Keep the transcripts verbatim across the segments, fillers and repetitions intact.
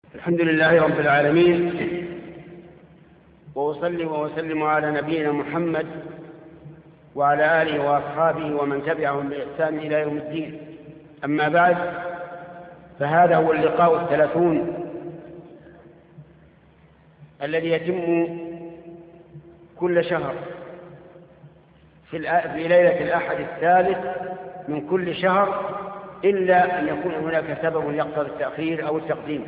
الحمد لله رب العالمين، وأصلي وأسلم على نبينا محمد وعلى آله وأصحابه ومن تبعهم بإحسان إلى يوم الدين. أما بعد، فهذا هو اللقاء الثلاثون الذي يتم كل شهر في ليلة الأحد الثالث من كل شهر، إلا أن يكون هناك سبب يقتضي التأخير أو التقديم.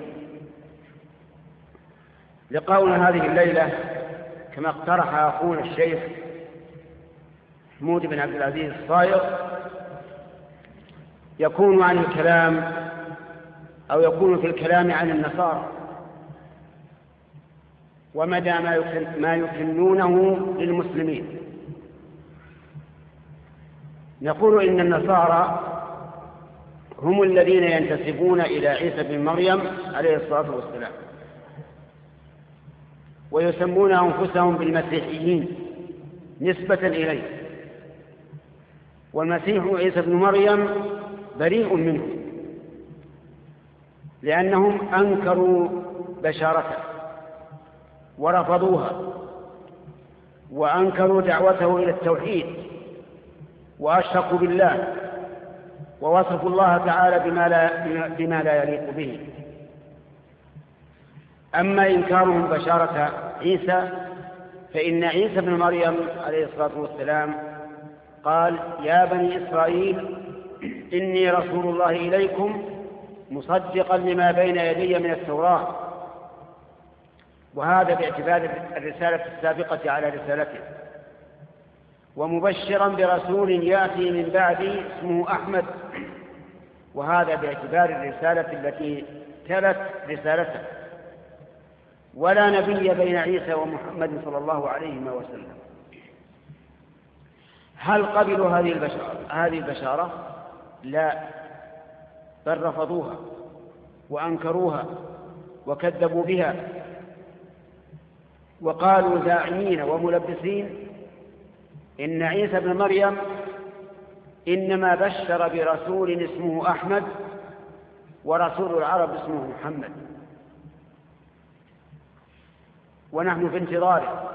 لقاؤنا هذه الليلة كما اقترح أخونا الشيخ محمود بن عبد العزيز الصايغ يكون عن الكلام أو يكون في الكلام عن النصارى ومدى ما يكنونه للمسلمين. نقول إن النصارى هم الذين ينتسبون إلى عيسى بن مريم عليه الصلاة والسلام، ويسمون أنفسهم بالمسيحيين نسبة إليه، والمسيح عيسى بن مريم بريء منه، لأنهم أنكروا بشارته ورفضوها وأنكروا دعوته إلى التوحيد وأشركوا بالله ووصفوا الله تعالى بما لا, بما لا يليق به. أما إنكارهم بشارة عيسى فإن عيسى بن مريم عليه الصلاة والسلام قال: يا بني إسرائيل إني رسول الله إليكم مصدقا لما بين يدي من التوراة، وهذا باعتبار الرسالة السابقة على رسالته، ومبشرا برسول يأتي من بعدي اسمه أحمد، وهذا باعتبار الرسالة التي تلت رسالته. ولا نبي بين عيسى ومحمد صلى الله عليه وسلم. هل قبلوا هذه البشارة؟ هذه البشارة؟ لا، بل رفضوها وأنكروها وكذبوا بها، وقالوا زاعمين وملبسين إن عيسى بن مريم إنما بشر برسول اسمه أحمد ورسول العرب اسمه محمد، ونحن في انتظاره.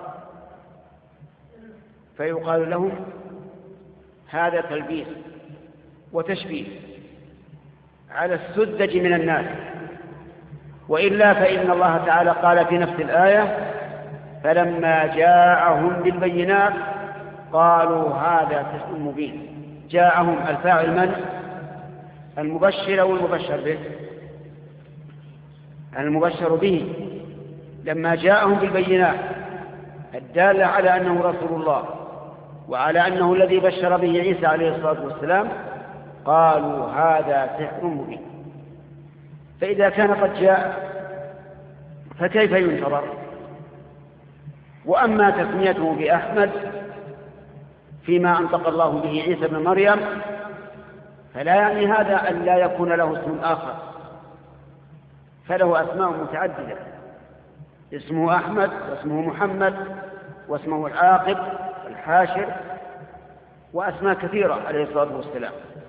فيقال لهم هذا تلبيس وتشبيه على السذج من الناس، وإلا فإن الله تعالى قال في نفس الآية: فلما جاءهم بالبينات قالوا هذا سحر مبين. جاءهم الفاعل من؟ المبشر أو المبشر به؟ المبشر به. لما جاءهم بالبينات الدالة على أنه رسول الله وعلى أنه الذي بشر به عيسى عليه الصلاة والسلام قالوا هذا سحر مبين. فإذا كان قد جاء فكيف ينتظر؟ وأما تسميته بأحمد فيما أنطق الله به عيسى بن مريم فلا يعني هذا أن لا يكون له اسم آخر، فله أسماء متعددة: اسمه أحمد واسمه محمد واسمه العاقب والحاشر وأسماء كثيرة عليه الصلاة والسلام.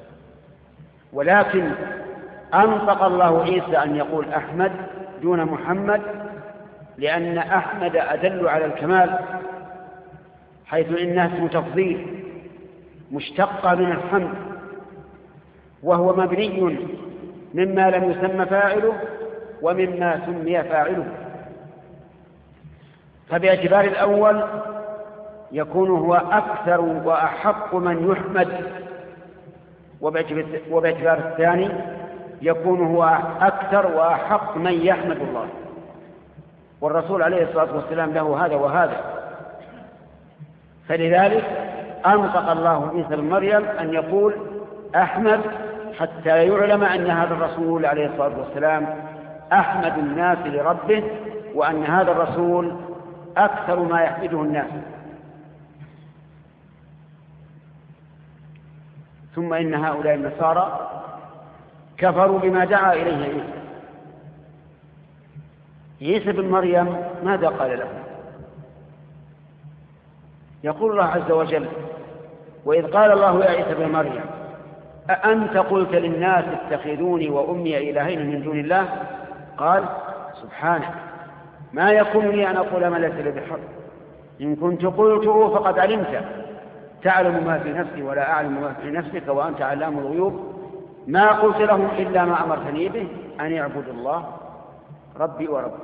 ولكن أنطق الله عيسى أن يقول أحمد دون محمد، لأن أحمد أدل على الكمال، حيث إنها اسم تفضيل مشتقة من الحمد، وهو مبني مما لم يسمى فاعله ومما سمي فاعله. فباعتبار الأول يكون هو أكثر وأحق من يحمد، وباعتبار الثاني يكون هو أكثر وأحق من يحمد الله، والرسول عليه الصلاة والسلام له هذا وهذا. فلذلك أنطق الله عيسى بن مريم أن يقول أحمد، حتى يعلم أن هذا الرسول عليه الصلاة والسلام أحمد الناس لربه، وأن هذا الرسول أكثر ما يحمده الناس. ثم إن هؤلاء النصارى كفروا بما دعا إليه عيسى. عيسى بن مريم ماذا قال له؟ يقول الله عز وجل: وإذ قال الله يا عيسى بن مريم أأنت قلت للناس اتخذوني وأمي إلهين من دون الله؟ قال: سبحانه ما يكون لي أن أقول ما ليس لي بحق إن كنت قلته فقد علمت تعلم ما في نفسي ولا أعلم ما في نفسك وأنت علام الغيوب ما قلت لهم إلا ما أمرتني به أن يعبدوا الله ربي وربكم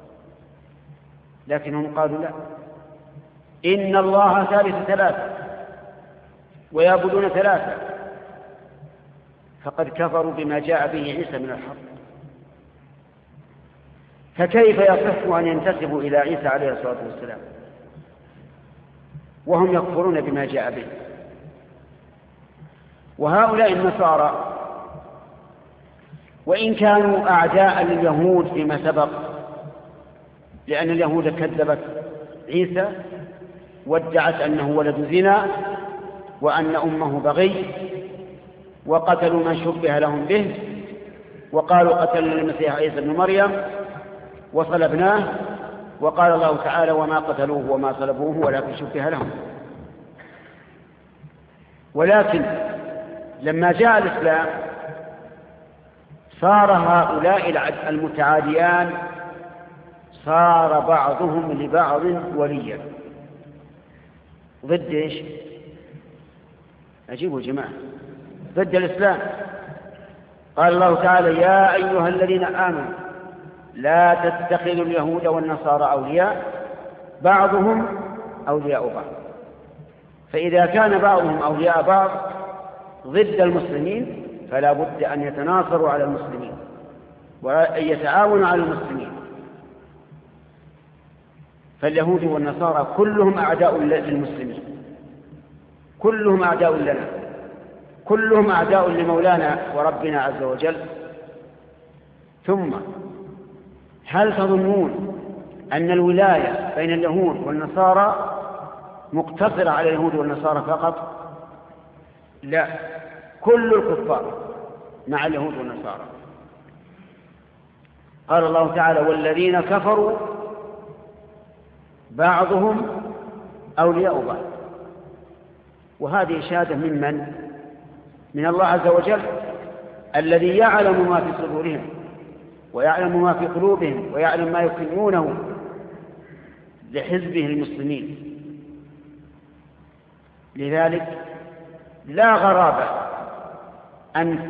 لكنهم قالوا لا إن الله ثالث ثلاثة ويعبدون ثلاثة فقد كفروا بما جاء به عيسى من الحق فكيف يصح أن ينتسبوا إلى عيسى عليه الصلاة والسلام وهم يكفرون بما جاء به؟ وهؤلاء النصارى وإن كانوا أعداء لليهود فيما سبق لأن اليهود كذبت عيسى وادعت أنه ولد زنا وأن أمه بغي وقتلوا من شبه لهم به وقالوا قتلنا المسيح عيسى ابن مريم وصلبناه وقال الله تعالى وما قتلوه وما صلبوه ولكن شبه لهم ولكن لما جاء الإسلام صار هؤلاء المتعاديان صار بعضهم لبعض وليا ضد ايش؟ أجيبوا جماعة ضد الإسلام. قال الله تعالى يا أيها الذين آمنوا لا تتخذوا اليهود والنصارى أولياء بعضهم أولياء بعض فإذا كان بعضهم أولياء بعض ضد المسلمين فلا بد أن يتناصروا على المسلمين وأن يتعاونوا على المسلمين. فاليهود والنصارى كلهم أعداء للمسلمين كلهم أعداء لنا كلهم أعداء لمولانا وربنا عز وجل. ثم هل تظنون أن الولاية بين اليهود والنصارى مقتصرة على اليهود والنصارى فقط؟ لا كل الكفار مع اليهود والنصارى. قال الله تعالى والذين كفروا بعضهم أولياء بعض وهذه شهادة من من؟ من الله عز وجل الذي يعلم ما في صدورهم ويعلم ما في قلوبهم ويعلم ما يكنونه لحزبه المسلمين. لذلك لا غرابة أن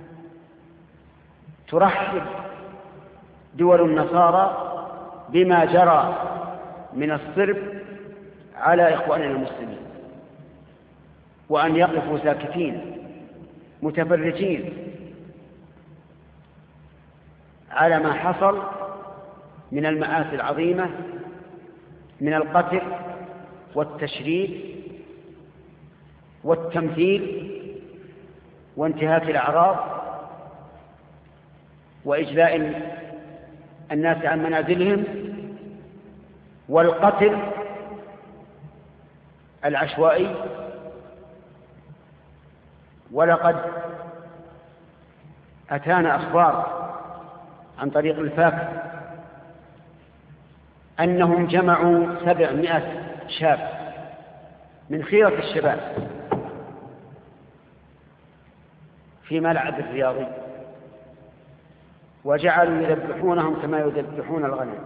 ترحب دول النصارى بما جرى من الصرف على إخواننا المسلمين وأن يقفوا ساكتين متفرجين على ما حصل من المآسي العظيمة من القتل والتشريد والتمثيل وانتهاك الأعراض وإجلاء الناس عن منازلهم والقتل العشوائي. ولقد أتانا أخبار عن طريق الفاكر أنهم جمعوا سبعمائة شاب من خيرة الشباب في ملعب الرياضي وجعلوا يذبحونهم كما يذبحون الغنم.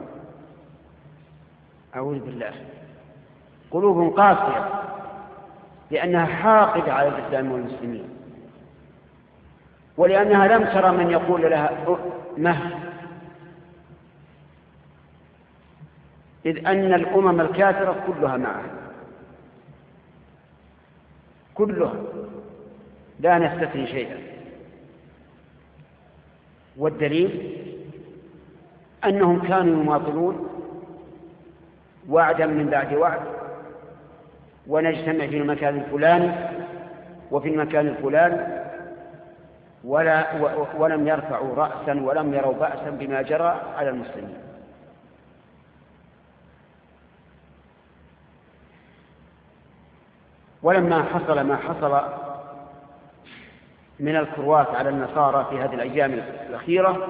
أعوذ بالله قلوب قاسية لأنها حاقدة على الإسلام والمسلمين ولأنها لم ترى من يقول لها مه إذ أن الأمم الكافرة كلها معها كلها لا نستثني شيئا. والدليل أنهم كانوا يماطلون وعدا من بعد وعد ونجتمع في المكان الفلاني وفي المكان الفلاني ولا ولم يرفعوا رأسا ولم يروا بأسا بما جرى على المسلمين. ولما حصل ما حصل من الكروات على النصارى في هذه الأيام الأخيرة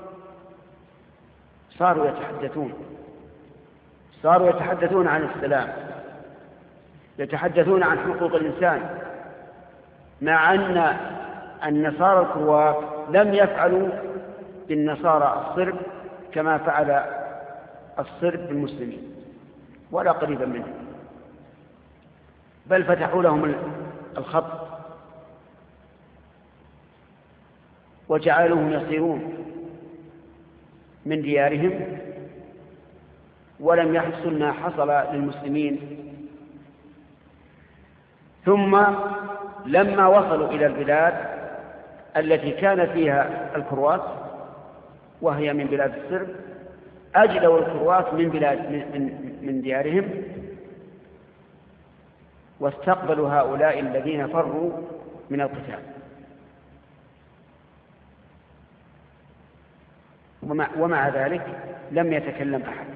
صاروا يتحدثون صاروا يتحدثون عن السلام يتحدثون عن حقوق الإنسان مع أن النصارى الكروات لم يفعلوا بالنصارى الصرب كما فعل الصرب بالمسلمين ولا قريبا منهم، بل فتحوا لهم الخط وجعلوهم يصيرون من ديارهم، ولم يحصل ما حصل للمسلمين. ثم لما وصلوا إلى البلاد التي كان فيها الكروات وهي من بلاد الصرب، أجلوا الكروات من, بلاد من, من ديارهم واستقبلوا هؤلاء الذين فروا من القتال. ومع, ومع ذلك لم يتكلم أحد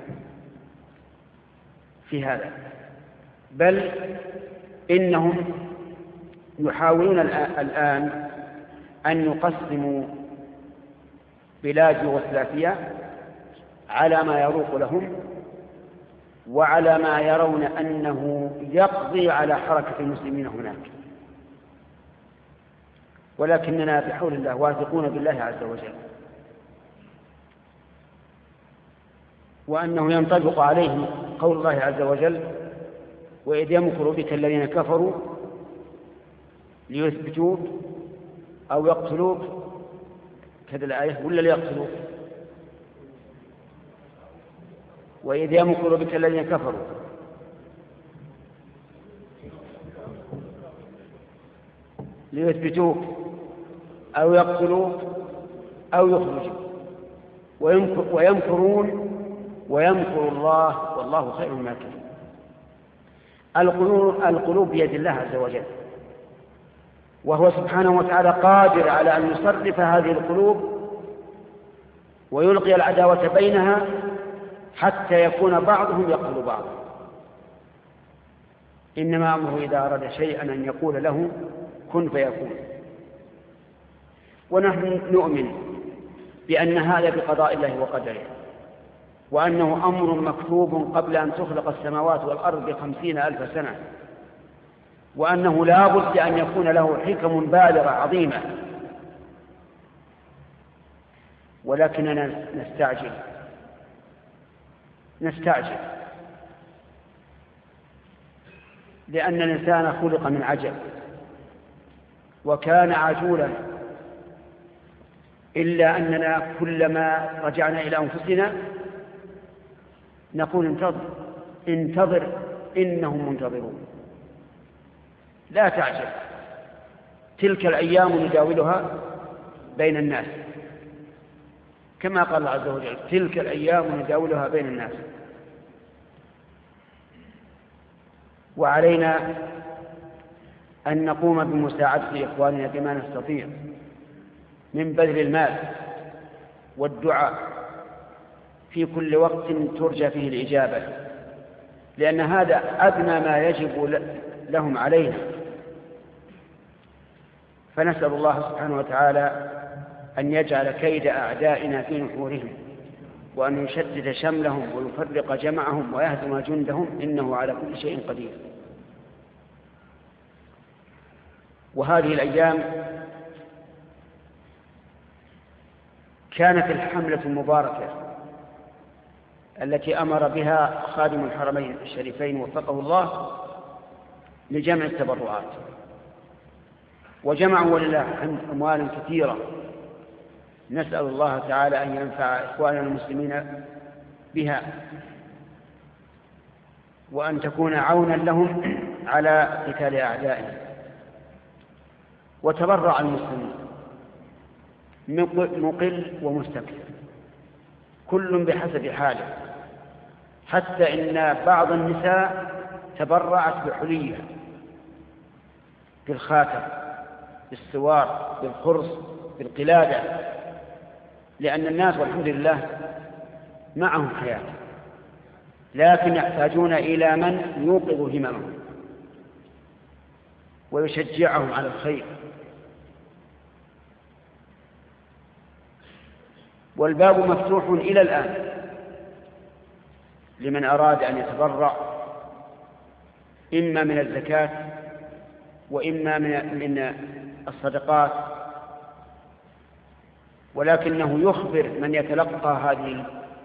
في هذا، بل إنهم يحاولون الآن أن يقسموا بلاد يوغوسلافيا على ما يروق لهم وعلى ما يرون أنه يقضي على حركة المسلمين هناك، ولكننا بحول الله واثقون بالله عز وجل وأنه ينطبق عليه قول الله عز وجل: وإذ يمكر بك الذين كفروا ليثبتوك أو يقتلوك، كذا الآية، ولا ليقتلوك؟ وإذ يمكر بك الذين كفروا ليثبتوك أو يقتلوك أو يخرجوك ويمكر ويمكرون ويمكر الله والله خير الماكرين. القلوب بيد الله عز وجل، وهو سبحانه وتعالى قادر على أن يصرف هذه القلوب ويلقي العداوة بينها حتى يكون بعضهم يقتل بعضا. إنما أمره إذا أراد شيئا أن يقول له كن فيكون. ونحن نؤمن بأن هذا بقضاء الله وقدره، وأنه أمر مكتوب قبل أن تخلق السماوات والأرض بخمسين ألف سنة، وأنه لا بد أن يكون له حكم بالغة عظيمة، ولكننا نستعجل نستعجل لأن الإنسان خلق من عجل وكان عجولا، إلا أننا كلما رجعنا إلى أنفسنا نقول انتظر انتظر إنهم منتظرون. لا تعجل، تلك الأيام نداولها بين الناس، كما قال الله عز وجل: تلك الأيام نداولها بين الناس. وعلينا أن نقوم بمساعدة إخواننا بما نستطيع من بذل المال والدعاء في كل وقت ترجى فيه الإجابة، لأن هذا أدنى ما يجب لهم علينا. فنسأل الله سبحانه وتعالى أن يجعل كيد أعدائنا في نحورهم، وأن يشدد شملهم ويفرق جمعهم ويهزم جندهم، إنه على كل شيء قدير. وهذه الأيام كانت الحملة المباركة التي أمر بها خادم الحرمين الشريفين وفقه الله لجمع التبرعات، وجمعوا ولله الحمد أموالا كثيرة. نسأل الله تعالى أن ينفع إخواننا المسلمين بها، وأن تكون عونا لهم على قتال أعدائهم. وتبرع المسلمين مقل ومستكثر، كل بحسب حاله، حتى إن بعض النساء تبرعت بحلية، بالخاتم، بالسوار، بالخرص، بالقلادة، لأن الناس والحمد لله معهم حياة، لكن يحتاجون إلى من يوقظ هممهم ويشجعهم على الخير. والباب مفتوح إلى الآن لمن أراد أن يتبرع، إما من الزكاة وإما من الصدقات، ولكنه يخبر من يتلقى هذه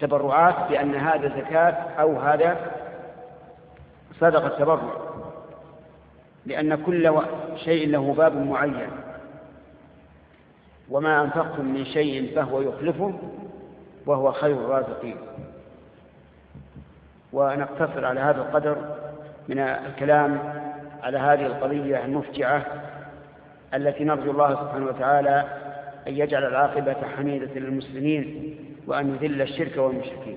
التبرعات بأن هذا زكاة أو هذا صدقة تبرع، لأن كل شيء له باب معين، وما أنفقتم من شيء فهو يخلفه وهو خير الرازقين. ونقتصر على هذا القدر من الكلام على هذه القضية المفجعة التي نرجو الله سبحانه وتعالى أن يجعل العاقبة حميدة للمسلمين وأن يذل الشرك والمشركين.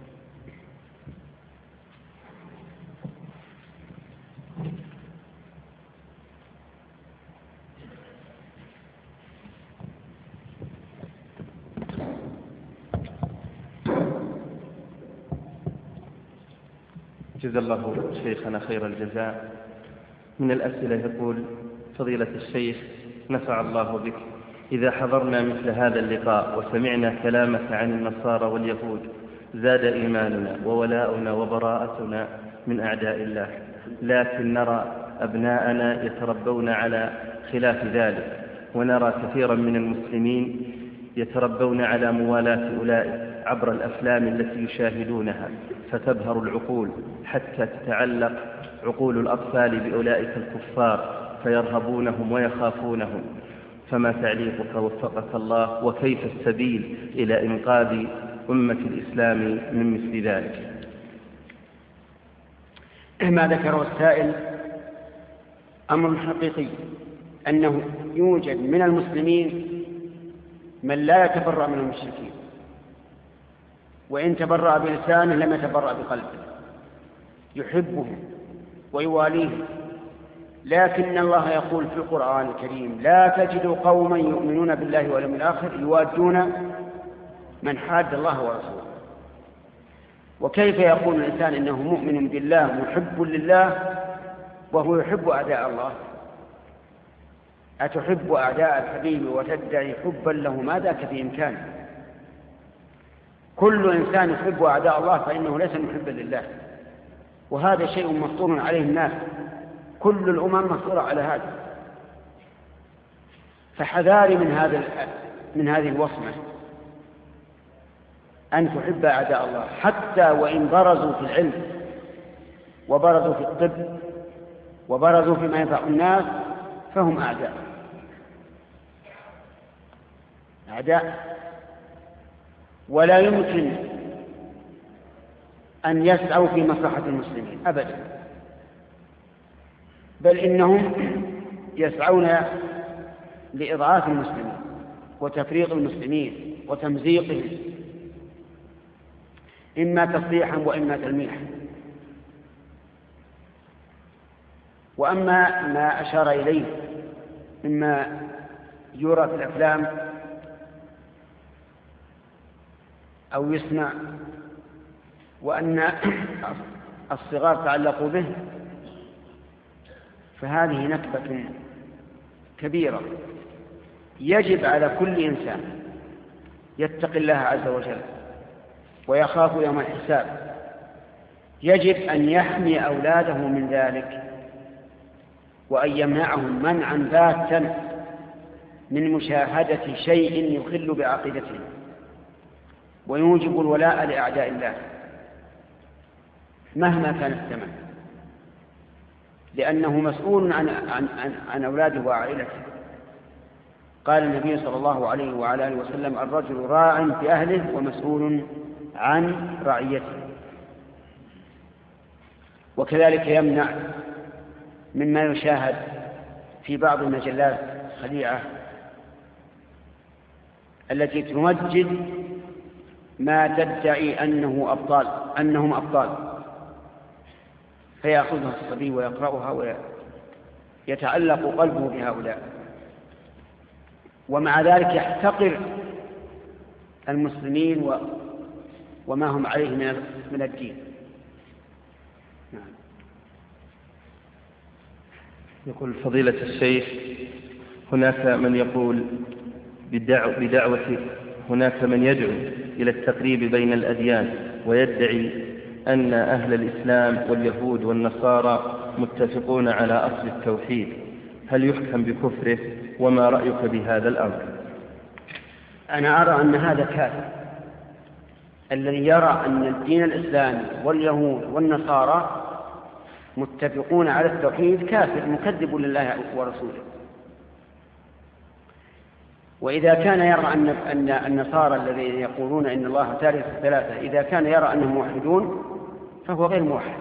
جزا الله شيخنا خير الجزاء. من الأسئلة يقول: فضيلة الشيخ نفع الله بك، إذا حضرنا مثل هذا اللقاء وسمعنا كلامك عن النصارى واليهود زاد إيماننا وولاؤنا وبراءتنا من أعداء الله، لكن نرى أبناءنا يتربون على خلاف ذلك، ونرى كثيرا من المسلمين يتربون على موالاة أولئك عبر الأفلام التي يشاهدونها، فتبهر العقول حتى تتعلق عقول الأطفال بأولئك الكفار فيرهبونهم ويخافونهم. فما تعليقك وفقك الله، وكيف السبيل إلى إنقاذ أمة الإسلام من مثل ذلك؟ ما ذكره السائل أمر حقيقي، أنه يوجد من المسلمين من لا يتبرأ من المشركين، وإن تبرأ بلسانه لم يتبرأ بقلبه، يحبهم ويواليهم. لكن الله يقول في القرآن الكريم: لا تجد قوما يؤمنون بالله واليوم الآخر يوادون من حاد الله ورسوله. وكيف يقول الإنسان إنه مؤمن بالله محب لله وهو يحب أعداء الله؟ أتحب أعداء الحبيب وتدعي حبا له؟ ما ذاك في إمكانه. كل إنسان يحب أعداء الله فإنه ليس محبا لله، وهذا شيء مفطور عليه الناس، كل الأمم مفطورة على هذا. فحذاري من هذا من هذه الوصمة، أن تحب أعداء الله حتى وإن برزوا في العلم وبرزوا في الطب وبرزوا فيما ينفع الناس، فهم أعداء أعداء ولا يمكن أن يسعوا في مصلحة المسلمين أبدا، بل إنهم يسعون لإضعاف المسلمين وتفريق المسلمين وتمزيقهم، إما تصريحا وإما تلميحا. وأما ما أشار إليه مما يرى في الأفلام أو يسمع وأن الصغار تعلقوا به، فهذه نكبة كبيرة. يجب على كل إنسان يتقي الله عز وجل ويخاف يوم الحساب، يجب أن يحمي أولاده من ذلك، وأن يمنعهم منعا باتا من مشاهدة شيء يخل بعقيدتهم ويوجب الولاء لأعداء الله مهما كان الثمن، لأنه مسؤول عن, عن, عن, عن أولاده وعائلته. قال النبي صلى الله عليه وعلى آله وسلم: الرجل راع في أهله ومسؤول عن رعيته. وكذلك يمنع مما يشاهد في بعض المجلات الخليعة التي تمجد ما تدعي أنه أبطال أنهم أبطال، فيأخذها الصبي ويقرأها ويتعلق قلبه بهؤلاء، ومع ذلك يحتقر المسلمين و وما هم عليه من الدين. نعم. يقول فضيلة الشيخ: هناك من يقول بدعوة هناك من يدعو إلى التقريب بين الأديان ويدعي أن أهل الإسلام واليهود والنصارى متفقون على أصل التوحيد، هل يحكم بكفره؟ وما رأيك بهذا الأمر؟ أنا أرى أن هذا كافر الذي يرى أن الدين الإسلامي واليهود والنصارى متفقون على التوحيد كافر مكذب لله ورسوله. وإذا كان يرى أن أن النصارى الذين يقولون إن الله ثالث ثلاثة إذا كان يرى أنهم موحدون فهو غير موحد،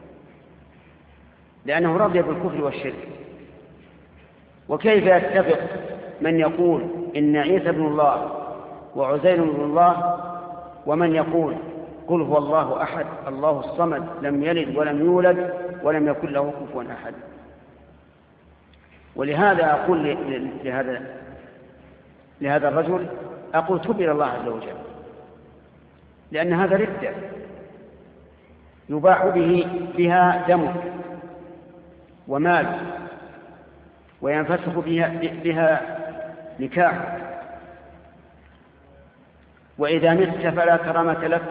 لأنه رضي بالكفر والشرك. وكيف يتفق من يقول إن عيسى ابن الله وعزير ابن الله ومن يقول قل هو الله أحد الله الصمد لم يلد ولم يولد ولم يكن له كفوا أحد؟ ولهذا أقول لهذا لهذا الرجل أقول تب إلى الله عز وجل، لأن هذا ردة يباح به بها دمك ومال وينفسخ بها, بها نكاح، وإذا مت فلا كرامة لك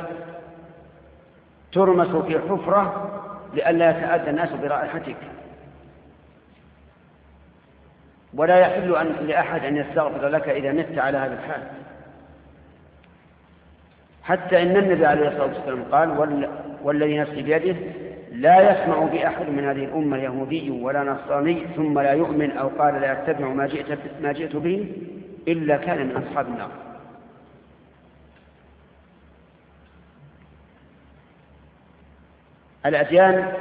ترمس في حفرة لئلا يتأذى الناس برائحتك، ولا يحل أن لأحد أن يستغفر لك إذا مت على هذا الحال. حتى إن النبي عليه الصلاة والسلام قال والذي نفسي بيده لا يسمع بأحد من هذه الأمة يهودي ولا نصراني ثم لا يؤمن أو قال لا يتبع ما جئت, ما جئت به إلا كان من أصحاب النار. الأديان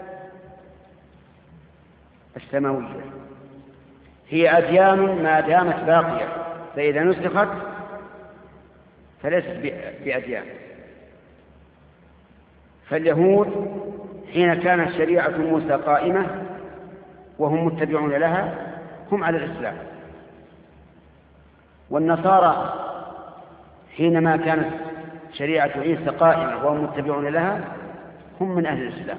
السماوية هي أديان ما دامت باقية، فإذا نسخت فليست بأديان. فاليهود حين كانت شريعة موسى قائمة وهم متبعون لها هم على الإسلام، والنصارى حينما كانت شريعة عيسى قائمة وهم متبعون لها هم من أهل الإسلام.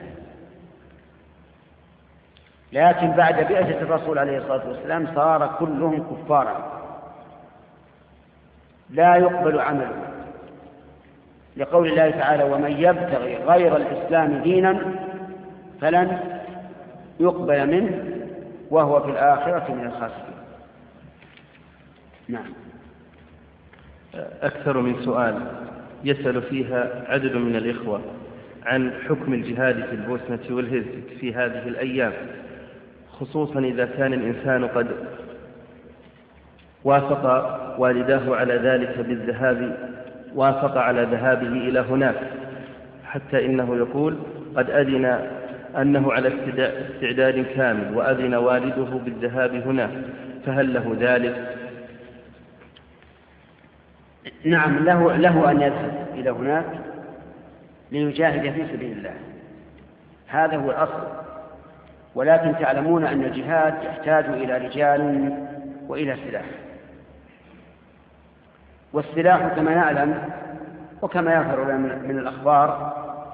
لكن بعد بعثة الرسول عليه الصلاة والسلام صار كلهم كفارا لا يقبل عمله، لقول الله تعالى ومن يبتغي غير الإسلام دينا فلن يقبل منه وهو في الآخرة من الخاسرين. نعم. أكثر من سؤال يسأل فيها عدد من الإخوة عن حكم الجهاد في البوسنة والهرسك في هذه الأيام، خصوصا إذا كان الإنسان قد وافق والداه على ذلك بالذهاب وافق على ذهابه إلى هناك، حتى إنه يقول قد أذن أنه على استعداد كامل وأذن والده بالذهاب هناك، فهل له ذلك؟ نعم، له, له أن يذهب إلى هناك ليجاهد في سبيل الله، هذا هو الأصل. ولكن تعلمون أن الجهاد يحتاج إلى رجال وإلى سلاح، والسلاح كما نعلم وكما يظهر من الأخبار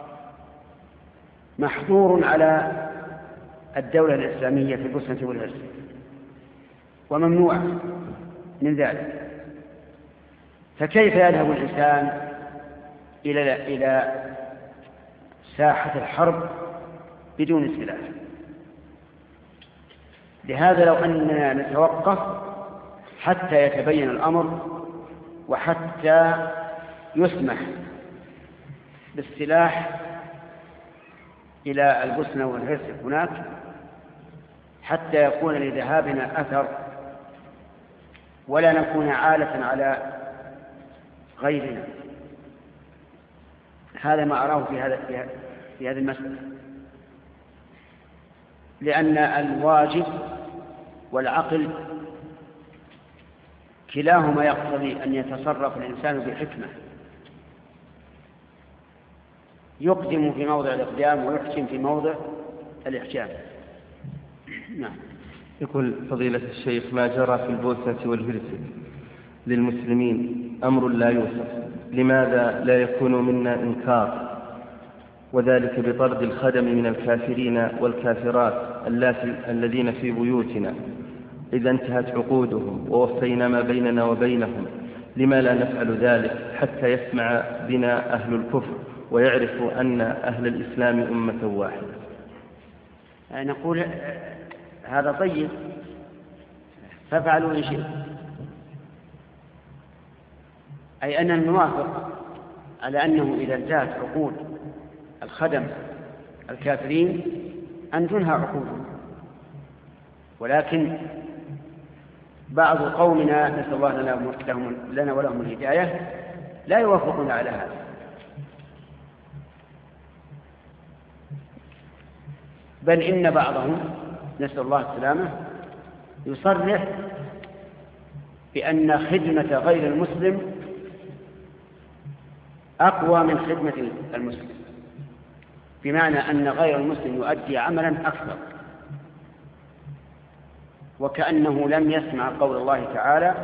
محظور على الدولة الإسلامية في البوسنة والهرسك وممنوع من ذلك. فكيف يذهب الإنسان إلى إلى ساحة الحرب بدون سلاح؟ لهذا لو أننا نتوقف حتى يتبين الأمر وحتى يسمح بالسلاح إلى البوسنة والهرسك هناك حتى يكون لذهابنا أثر ولا نكون عالة على غيرنا. هذا ما أراه في هذا في هذه المسألة، لأن الواجب والعقل كلاهما يقتضي أن يتصرف الإنسان بحكمة، يقدم في موضع الإقدام ويحكم في موضع الإحكام. نعم. يقول فضيلة الشيخ ما جرى في البوسنة والهرسك للمسلمين أمر لا يوصف، لماذا لا يكون منا إنكار، وذلك بطرد الخدم من الكافرين والكافرات الذين في بيوتنا إذا انتهت عقودهم ووفينا ما بيننا وبينهم؟ لما لا نفعل ذلك حتى يسمع بنا أهل الكفر ويعرفوا أن أهل الإسلام أمة واحدة؟ نقول هذا طيب، فافعلوا إن شئتم، أي أننا نوافق على أنه إذا انتهت عقود الخدم الكافرين أن تنهى عقودهم، ولكن بعض قومنا نسأل الله لنا, لنا ولهم الهداية لا يوافقون على هذا. بل إن بعضهم نسأل الله السلامة يصرح بأن خدمة غير المسلم أقوى من خدمة المسلم، بمعنى أن غير المسلم يؤدي عملا أكثر، وكأنه لم يسمع قول الله تعالى: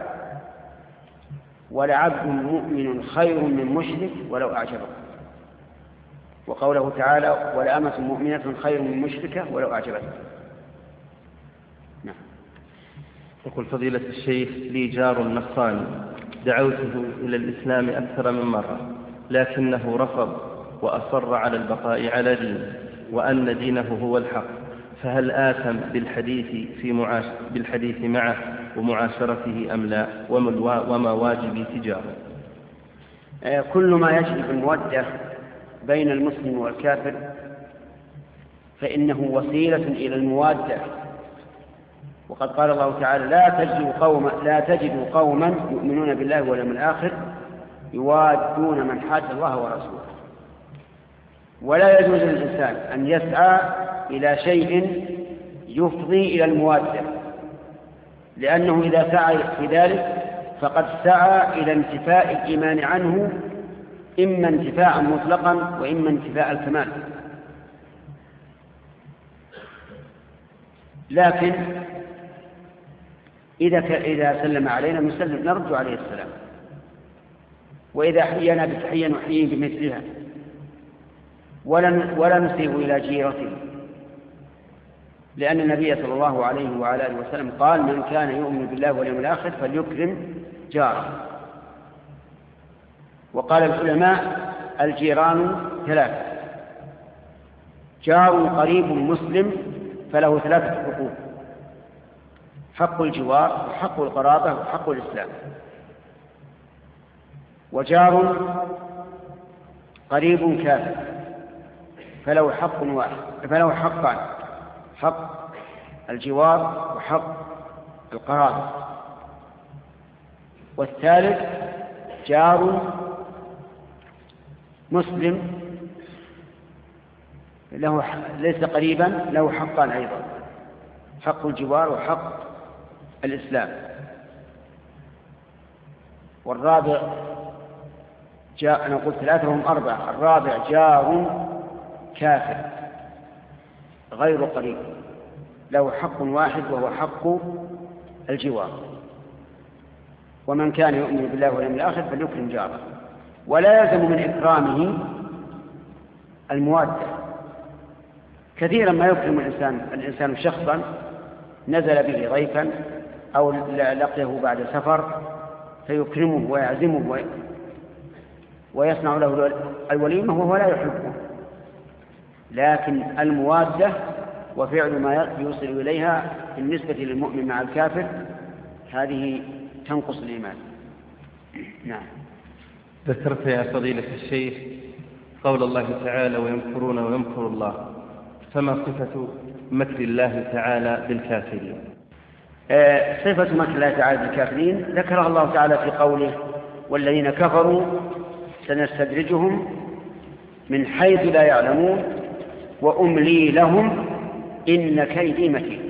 ولعبد مؤمن خير من مشرك ولو أعجبه، وقوله تعالى: ولأمة مؤمنة خير من مشركة ولو أعجبته. نعم. يقول فضيلة الشيخ: لي جار نصراني دعوته إلى الإسلام أكثر من مرة، لكنه رفض وأصر على البقاء على دينه وأن دينه هو الحق، فهل آثم بالحديث, في معاش... بالحديث معه ومعاشرته أم لا؟ وما واجبي تجاهه؟ كل ما يجلب المودة بين المسلم والكافر فإنه وسيلة إلى الموادة، وقد قال الله تعالى: لا تجد قوما لا تجد قوما يؤمنون بالله واليوم الآخر يوادون من حاد الله ورسوله. ولا يجوز للإنسان أن يسعى إلى شيء يفضي إلى الموادة، لأنه إذا سعى في ذلك فقد سعى إلى انتفاء الإيمان عنه، إما انتفاء مطلقا وإما انتفاء الكمال. لكن إذا إذا سلم علينا نسلم نرد عليه السلام، وإذا حيينا بتحية نحييه بمثلها، ولا ولا نسيء إلى جيرته، لأن النبي صلى الله عليه وعلى آله وسلم قال: من كان يؤمن بالله واليوم الآخر فليكرم جاره. وقال العلماء: الجيران ثلاثة: جار قريب مسلم فله ثلاثة حقوق: حق الجوار وحق القرابة وحق الإسلام. وجار قريب كافر فله حق واحد فله حقان: حق الجوار وحق القرابة. والثالث جار مسلم له ليس قريبا له حقان أيضا: حق الجوار وحق الإسلام. والرابع جاء أنا قلت ثلاثة هم أربعة، الرابع جار كافر غير قريب له حق واحد وهو حق الجوار. ومن كان يؤمن بالله واليوم الآخر فليكرم جاره. ولا يلزم من إكرامه الموادة. كثيرا ما يكرم الإنسان الإنسان شخصا نزل به ضيفا أو لقيه بعد سفر فيكرمه ويعزمه ويصنع له الوليمة وهو لا يحبه، لكن الموادة وفعل ما يوصل إليها بالنسبة للمؤمن مع الكافر هذه تنقص الإيمان. نعم. ذكرت يا فضيلة الشيخ قول الله تعالى: ويمكرون ويمكر الله، فما صفة مكر الله تعالى بالكافرين؟ آه صفة مكر الله تعالى بالكافرين ذكرها الله تعالى في قوله: والذين كفروا سنستدرجهم من حيث لا يعلمون وأملي لهم إن كيدي متين.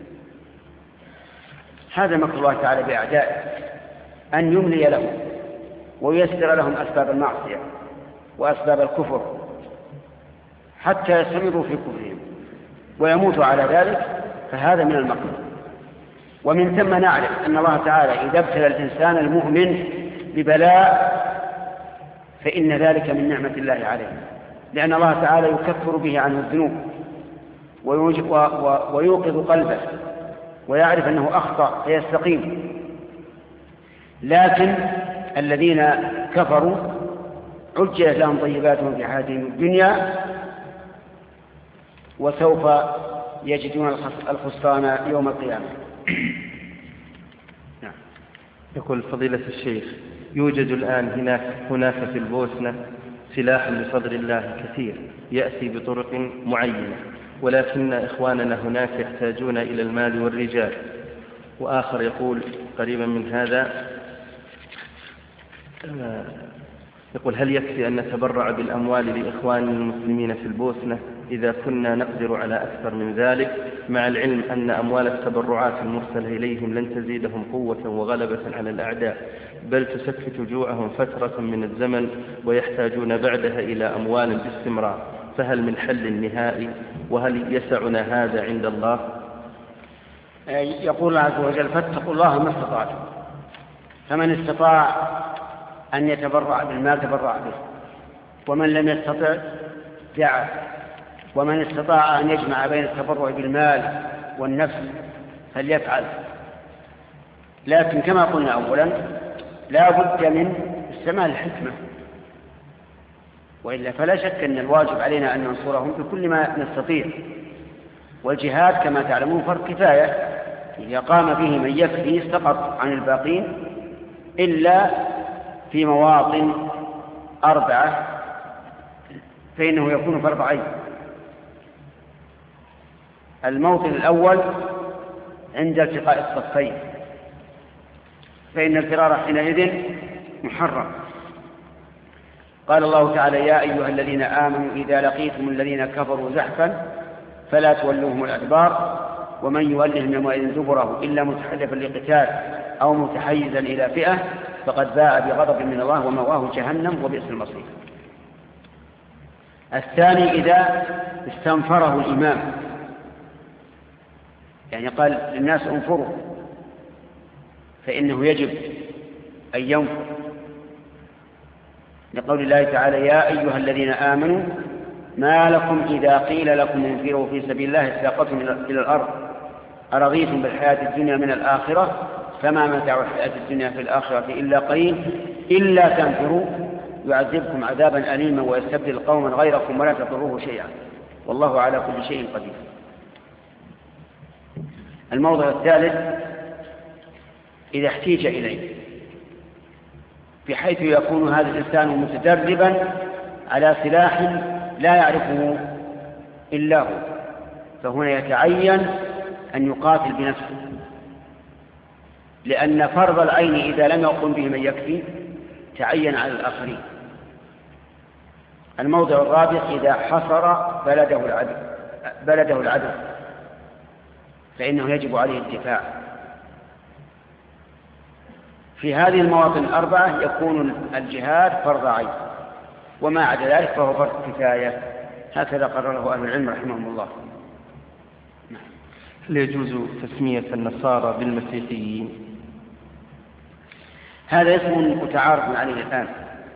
هذا مكر الله تعالى بأعدائه، أن يملي لهم ويسر لهم أسباب المعصية وأسباب الكفر حتى يستمروا في كفرهم ويموتوا على ذلك، فهذا من المكر. ومن ثم نعرف أن الله تعالى إذا ابتلى الإنسان المؤمن ببلاء فإن ذلك من نعمة الله عليه، لأن الله تعالى يكفر به عن الذنوب ويوقظ قلبه ويعرف أنه أخطأ فيستقيم. لكن الذين كفروا عجلت لهم طيباتهم في حياتهم الدنيا وسوف يجدون الخسران يوم القيامة. يقول فضيلة الشيخ: يوجد الآن هناك هناك في البوسنة سلاح بفضل الله كثير يأتي بطرق معينة، ولكن إخواننا هناك يحتاجون إلى المال والرجال. وآخر يقول قريبا من هذا، يقول: هل يكفي أن نتبرع بالأموال لإخواننا المسلمين في البوسنة إذا كنا نقدر على أكثر من ذلك، مع العلم أن أموال التبرعات المرسلة إليهم لن تزيدهم قوة وغلبة على الأعداء، بل تسكت جوعهم فترة من الزمن ويحتاجون بعدها إلى أموال باستمرار، فهل من حل نهائي؟ وهل يسعنا هذا عند الله؟ يقول الله عز وجل: فاتقوا الله ما استطعتم، فمن استطاع أن يتبرع بالمال تبرع به، ومن لم يستطع دعا، ومن استطاع أن يجمع بين التبرع بالمال والنفس فليفعل. لكن كما قلنا أولا لا بد من استعمال الحكمة، وإلا فلا شك أن الواجب علينا أن ننصرهم بكل ما نستطيع. والجهاد كما تعلمون فرض كفاية، إذا قام به من يكفي سقط عن الباقين إلا في مواطن أربعة فإنه يكون فرض عين. الموطن الأول عند التقاء الصفين، فإن الفرار حينئذ محرم. قال الله تعالى: يا أيها الذين آمنوا إذا لقيتم الذين كفروا زحفا فلا تولوهم الأدبار ومن يولهم يومئذ دبره إلا متحلفا لقتال أو متحيزا إلى فئة فقد باء بغضب من الله ومأواه جهنم وبئس المصير. الثاني إذا استنفره الإمام، يعني قال للناس انفروا، فإنه يجب أن ينفر، لقول الله تعالى: يا أيها الذين آمنوا ما لكم إذا قيل لكم انفروا في سبيل الله اثاقلتم إلى الأرض أرضيتم بالحياة الدنيا من الآخرة فما متاع الحياة الدنيا في الآخرة إلا قليل إلا تنفروا يعذبكم عذابا أليما ويستبدل قوما غيركم ولا تضروه شيئا والله على كل شيء قدير. الموضع الثالث إذا احتيج إليه، بحيث يكون هذا الإنسان متدربا على سلاح لا يعرفه إلا هو، فهنا يتعين أن يقاتل بنفسه، لأن فرض العين إذا لم يقم به من يكفي تعين على الآخرين. الموضع الرابع إذا حصر بلده العدو بلده العدو فإنه يجب عليه الدفاع. في هذه المواطن الأربعة يكون الجهاد فرض عين، وما عدا ذلك فهو فرض كفاية، هكذا قرره أهل العلم رحمهم الله. هل يجوز تسمية النصارى بالمسيحيين؟ هذا اسم متعارف عليه الآن،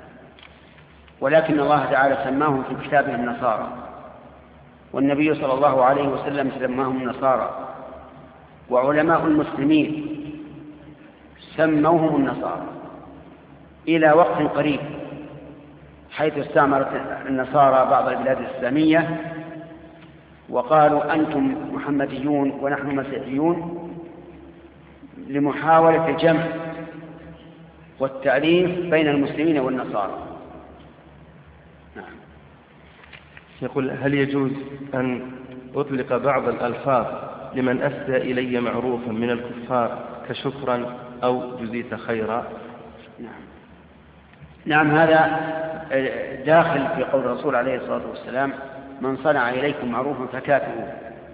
ولكن الله تعالى سماهم في كتابه النصارى، والنبي صلى الله عليه وسلم سماهم النصارى، وعلماء المسلمين سموهم النصارى إلى وقت قريب، حيث استعمرت النصارى بعض البلاد الإسلامية وقالوا أنتم محمديون ونحن مسيحيون، لمحاولة الجمع والتأليف بين المسلمين والنصارى. نعم. يقول: هل يجوز أن أطلق بعض الألفاظ لمن أسدى إلي معروفا من الكفار كشكرا أو جزيت خيرا؟ نعم. نعم، هذا داخل في قول الرسول عليه الصلاة والسلام: من صنع إليكم معروفا فكافئوه،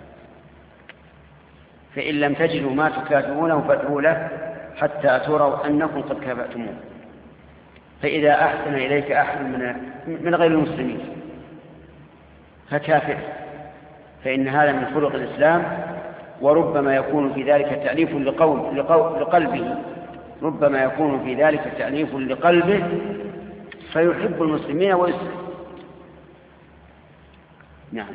فإن لم تجدوا ما تكافئونه فادعوا له حتى تروا أنكم قد كافأتموه. فإذا أحسن إليك أحد من من غير المسلمين فكافئ، فإن هذا من خلق الإسلام، وربما يكون في ذلك تأليف لقول لقلبه ربما يكون في ذلك تأليف لقلبه فيحب المسلمين ويسلم. نعم.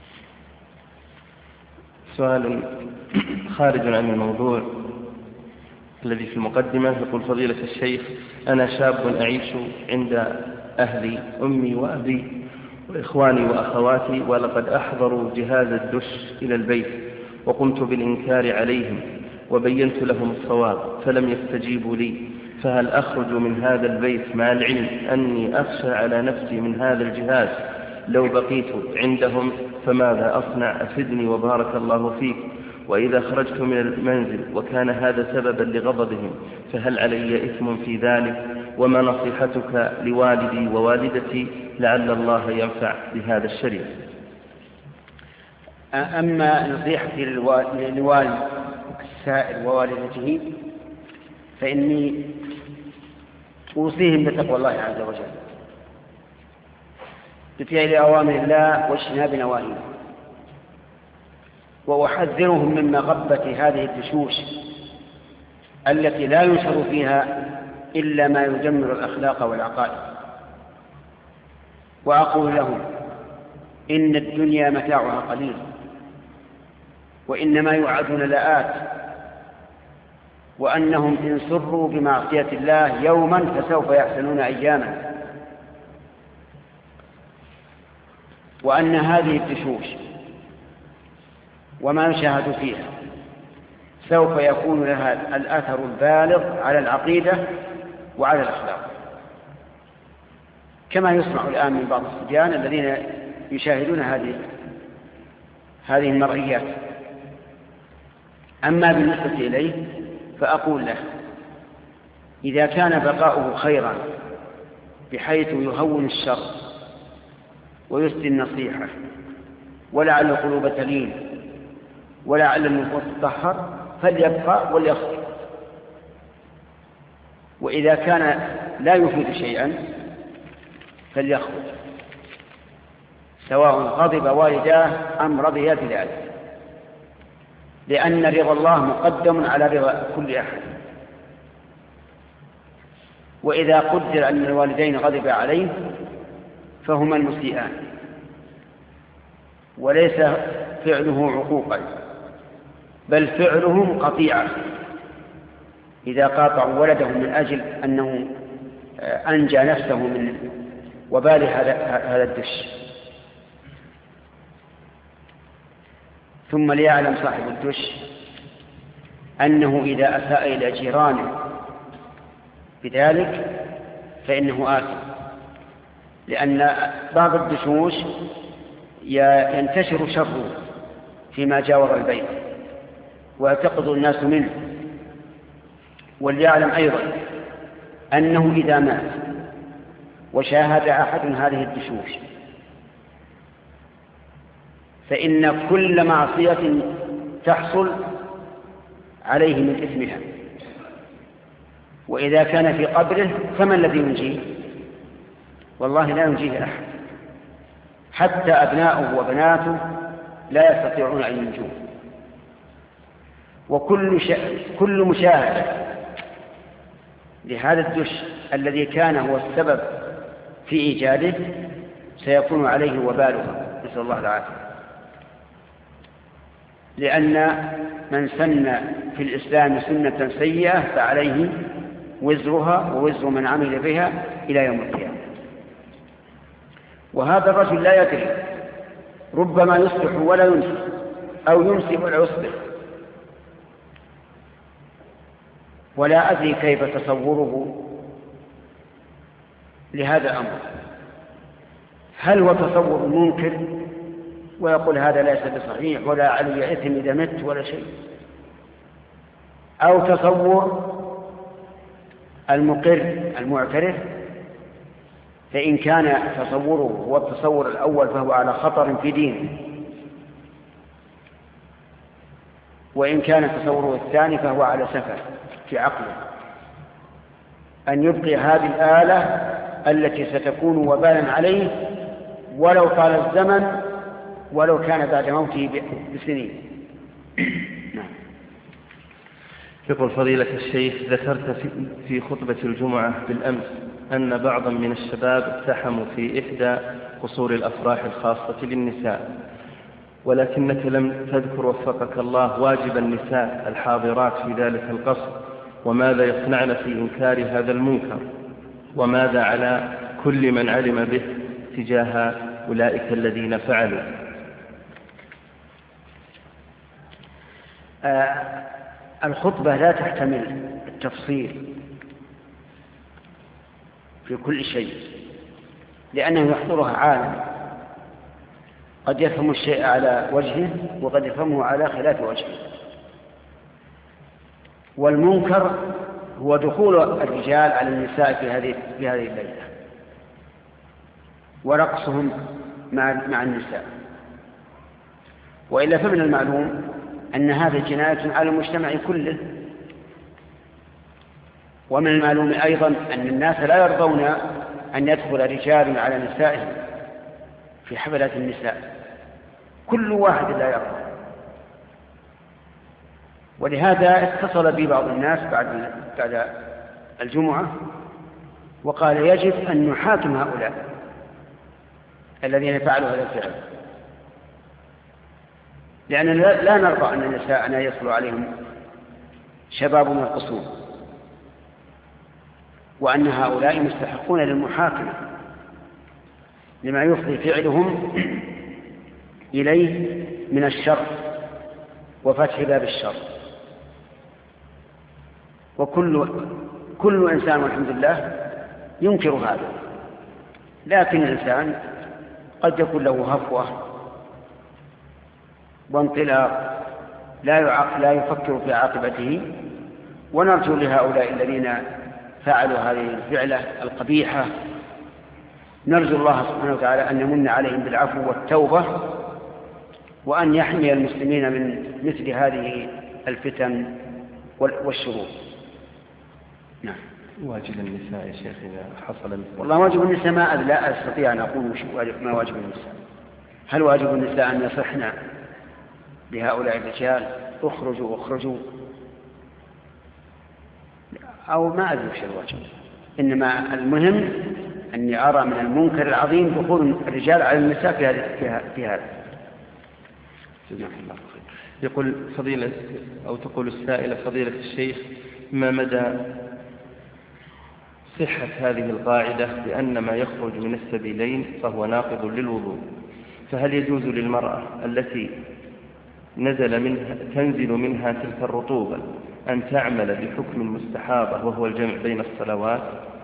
سؤال خارج عن الموضوع الذي في المقدمة. يقول: فضيلة الشيخ، أنا شاب أعيش عند أهلي أمي وأبي وإخواني وأخواتي، ولقد أحضروا جهاز الدش إلى البيت وقمت بالإنكار عليهم وبينت لهم الصواب فلم يستجيبوا لي، فهل أخرج من هذا البيت مع العلم أني أخشى على نفسي من هذا الجهاز لو بقيت عندهم؟ فماذا أصنع؟ أفدني وبارك الله فيك. وإذا خرجت من المنزل وكان هذا سببا لغضبهم فهل علي إثم في ذلك؟ وما نصيحتك لوالدي ووالدتي لعل الله ينفع بهذا الشريف؟ أما نصيحتي للوالد السائل ووالدته فإني أوصيهم بتقوى الله عز وجل بفعل أوامر الله واجتناب نواهيه، وأحذرهم من مغبة هذه الدشوش التي لا ينشر فيها إلا ما يدمر الأخلاق والعقائد. وأقول لهم إن الدنيا متاعها قليل، وإنما يوعدون لآت، وأنهم إن سروا بمعصية الله يوما فسوف يحسنون أياما، وأن هذه الدشوش وما يشاهد فيها سوف يكون لها الأثر البالغ على العقيدة وعلى الأخلاق، كما يسمع الآن من بعض الصبيان الذين يشاهدون هذه هذه المرئيات. أما بالنسبة إليه فأقول له إذا كان بقاؤه خيرا بحيث يهون الشر ويسدي النصيحة ولعل القلوب تلين ولعل النفوس تطهر فليبقى وليصبر. وإذا كان لا يفيد شيئا فليخرج، سواء غضب والداه أم رضي بذلك، لأن رضا الله مقدم على رضا كل أحد. وإذا قدر أن الوالدين غضب عليه فهما المسيئان، وليس فعله عقوقا بل فعلهم قطيعة، إذا قاطعوا ولدهم من أجل أنه أنجى نفسه من وبال هذا الدش. ثم ليعلم صاحب الدش أنه إذا أساء إلى جيرانه بذلك فإنه آثم، لأن بعض الدشوش ينتشر شره فيما جاور البيت ويعتقد الناس منه. وليعلم أيضا أنه إذا مات وشاهد أحد هذه الدشوش فإن كل معصية تحصل عليه من إثمها، وإذا كان في قبره فمن الذي ينجيه؟ والله لا ينجيه أحد، حتى أبناؤه وبناته لا يستطيعون أن ينجوه. وكل شا... كل مشاهدة لهذا الدش الذي كان هو السبب في إيجاده سيكون عليه وبالها، نسأل الله العافية. لأن من سن في الإسلام سنة سيئة فعليه وزرها ووزر من عمل بها إلى يوم القيامة. وهذا الرجل لا يدري، ربما يصبح ولا يمسي أو يمسي ولا يصبح، ولا أدري كيف تصوره لهذا الأمر. هل هو تصور منكر ويقول هذا ليس بصحيح ولا علي إثم إذا مت ولا شيء، أو تصور المقر المعترف؟ فإن كان تصوره هو التصور الأول فهو على خطر في دينه، وإن كان تصوره الثاني فهو على سفه في عقله، أن يبقي هذه الآلة التي ستكون وبالا عليه ولو طال الزمن ولو كان بعد موته بسنين. يقول فضيلة الشيخ ذكرت في خطبة الجمعة بالأمس أن بعضا من الشباب اقتحموا في إحدى قصور الأفراح الخاصة للنساء، ولكنك لم تذكر وفقك الله واجب النساء الحاضرات في ذلك القصر، وماذا يصنعن في إنكار هذا المنكر، وماذا على كل من علم به تجاه أولئك الذين فعلوا. آه الخطبة لا تحتمل التفصيل في كل شيء، لأنه يحضرها عالم قد يفهم الشيء على وجهه وقد يفهمه على خلاف وجهه. والمنكر هو دخول الرجال على النساء في هذه في هذه الليلة ورقصهم مع مع النساء. وإلا فمن المعلوم أن هذا جناية على المجتمع كله. ومن المعلوم أيضا أن الناس لا يرضون أن يدخل رجال على نسائهم في حفلات النساء، كل واحد لا يرضى. ولهذا اتصل بي بعض الناس بعد بعد الجمعة وقال يجب أن نحاكم هؤلاء الذين فعلوا هذا الفعل، لأننا لا نرضى أن نساءنا يصل عليهم شباب من القصور، وأن هؤلاء مستحقون للمحاكمة لما يفضي فعلهم إليه من الشر وفتح باب الشر. وكل كل إنسان والحمد لله ينكر هذا، لكن الإنسان قد يكون له هفوة وانطلاق لا لا يفكر في عاقبته. ونرجو لهؤلاء الذين فعلوا هذه الفعلة القبيحة، نرجو الله سبحانه وتعالى أن يمن عليهم بالعفو والتوبة، وأن يحمي المسلمين من مثل هذه الفتن والشرور. نعم. واجب النساء يا شيخ إذا حصل مثل والله واجب النساء ما لا أستطيع أن أقول ما واجب النساء. هل واجب النساء أن يصحن لهؤلاء الرجال اخرجوا اخرجوا، أو ما أدري وش الواجب. إنما المهم أني أرى من المنكر العظيم دخول الرجال على النساء في هذا في هذا. يقول فضيلة أو تقول السائلة فضيلة الشيخ: ما مدى صحة هذه القاعدة بأن ما يخرج من السبيلين فهو ناقض للوضوء؟ فهل يجوز للمرأة التي نزل منها تنزل منها تلك الرطوبة أن تعمل بحكم المستحاضة وهو الجمع بين الصلوات؟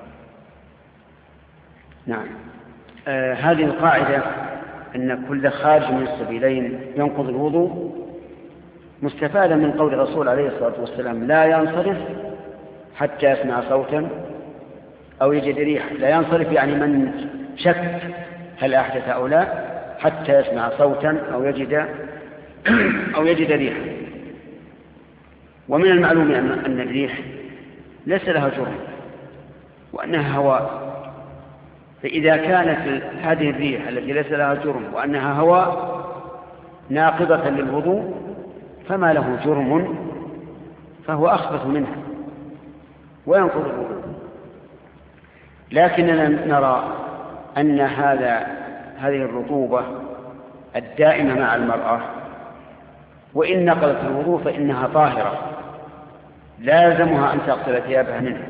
نعم. آه هذه القاعدة أن كل خارج من السبيلين ينقض الوضوء مستفادة من قول الرسول عليه الصلاة والسلام: لا ينصرف حتى يسمع صوتا أو يجد ريح. لا ينصرف يعني من شك هل أحدث أو لا حتى يسمع صوتا أو يجد أو يجد ريح. ومن المعلوم أن الريح ليس لها جرم وأنها هواء، فإذا كانت هذه الريح التي ليس لها جرم وأنها هواء ناقضة للوضوء فما له جرم فهو أخبث منها وينقض الوضوء. لكننا نرى أن هذا هذه الرطوبة الدائمة مع المرأة وإن نقضت الوضوء فإنها طاهرة لازمها أن تغسل ثيابها منها.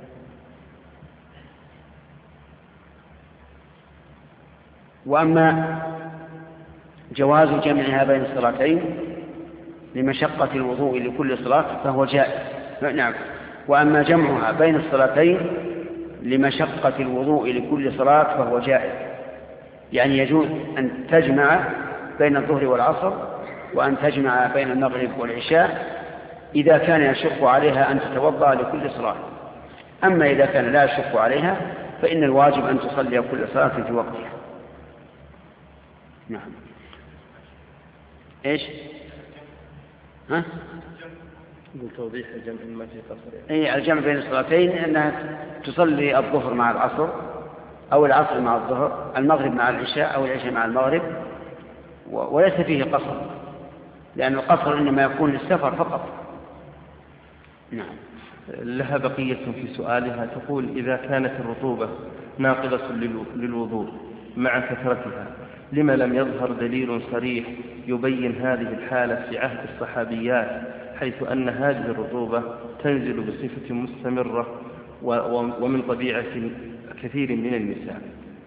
وأما جواز جمعها بين الصلاتين لمشقة الوضوء لكل صلاة فهو جائز. نعم. وأما جمعها بين الصلاتين لمشقة الوضوء لكل صلاة فهو جائز، يعني يجوز أن تجمع بين الظهر والعصر وأن تجمع بين المغرب والعشاء إذا كان يشق عليها أن تتوضأ لكل صلاة. أما إذا كان لا يشق عليها فإن الواجب أن تصلي كل صلاة في وقتها. نعم. إيش؟ ها؟ توضيح الجمع ما في قصر. أي الجمع بين الصلاتين أنها تصلي الظهر مع العصر أو العصر مع الظهر، المغرب مع العشاء أو العشاء مع المغرب، وليس فيه قصر، لأن القصر إنما يكون للسفر فقط. نعم. لها بقية في سؤالها تقول: إذا كانت الرطوبة ناقضة للوضوء مع كثرتها لما لم يظهر دليل صريح يبين هذه الحالة في عهد الصحابيات، حيث أن هذه الرطوبة تنزل بصفة مستمرة ومن طبيعة كثير من النساء؟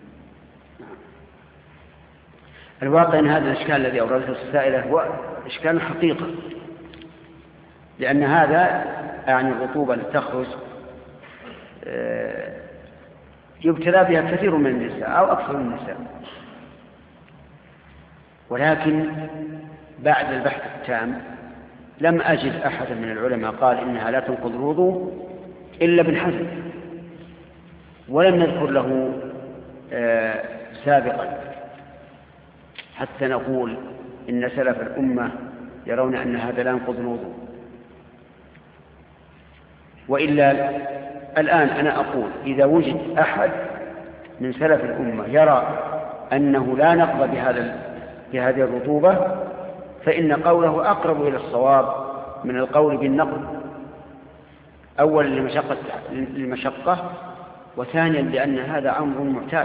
الواقع أن هذا الإشكال الذي أوردته السائلة هو إشكال حقيقة، لأن هذا يعني الرطوبة التي تخرج يبتلى بها كثير من النساء أو أكثر من النساء. ولكن بعد البحث التام لم أجد أحدا من العلماء قال إنها لا تنقض الوضوء إلا ابن حزم، ولم نذكر له آه سابقا حتى نقول إن سلف الأمة يرون أن هذا لا ينقض الوضوء. وإلا الآن أنا أقول إذا وجد أحد من سلف الأمة يرى أنه لا نقض بهذا بهذه الرطوبة فإن قوله أقرب إلى الصواب من القول بالنقض، أولا لمشقة, لمشقة وثانيا لأن هذا أمر معتاد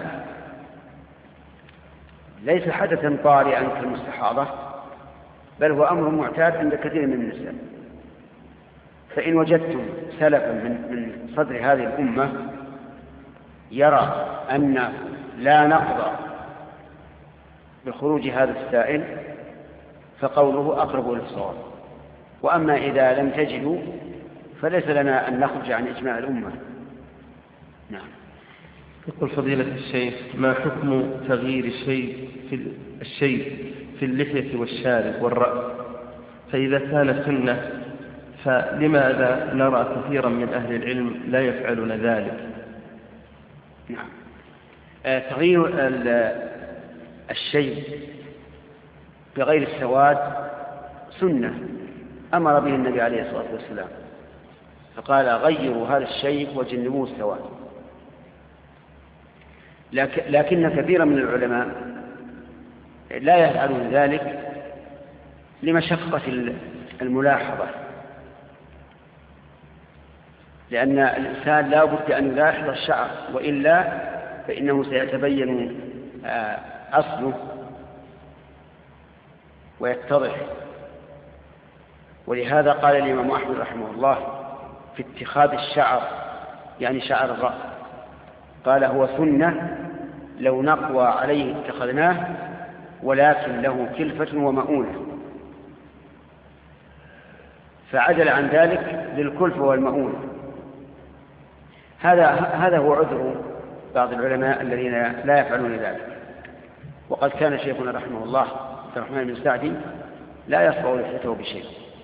ليس حدثا طارئا كالمستحاضة، بل هو أمر معتاد عند كثير من النساء. فإن وجدتم سلفا من, من صدر هذه الأمة يرى أن لا نقض بخروج هذا السائل فقوله أقرب إلى الصواب. وأما إذا لم تجدوا فليس لنا أن نخرج عن إجماع الأمة. نعم. يقول فضيلة الشيخ: ما حكم تغيير الشيء في الشيء في اللحية والشارب والرأس؟ فإذا كان سنة فلماذا نرى كثيرا من أهل العلم لا يفعلون ذلك؟ نعم. آه تغيير الشيء بغير السواد سنة أمر به النبي عليه الصلاة والسلام، فقال: غيروا هذا الشيء وجنبوه السواد. لكن كثيرا من العلماء لا يفعلون ذلك لمشقة الملاحظة، لأن الإنسان لا بد أن يلاحظ الشعر، وإلا فإنه سيتبين أصله ويتضح. ولهذا قال الإمام أحمد رحمه الله في اتخاذ الشعر، يعني شعر الرأس، قال: هو سنة لو نقوى عليه اتخذناه، ولكن له كلفة ومؤونة. فعدل عن ذلك للكلفة والمؤونة. هذا هذا هو عذر بعض العلماء الذين لا يفعلون ذلك. وقد كان شيخنا رحمه الله عبد الرحمن بن سعدي لا يصفع لحيته بشيء،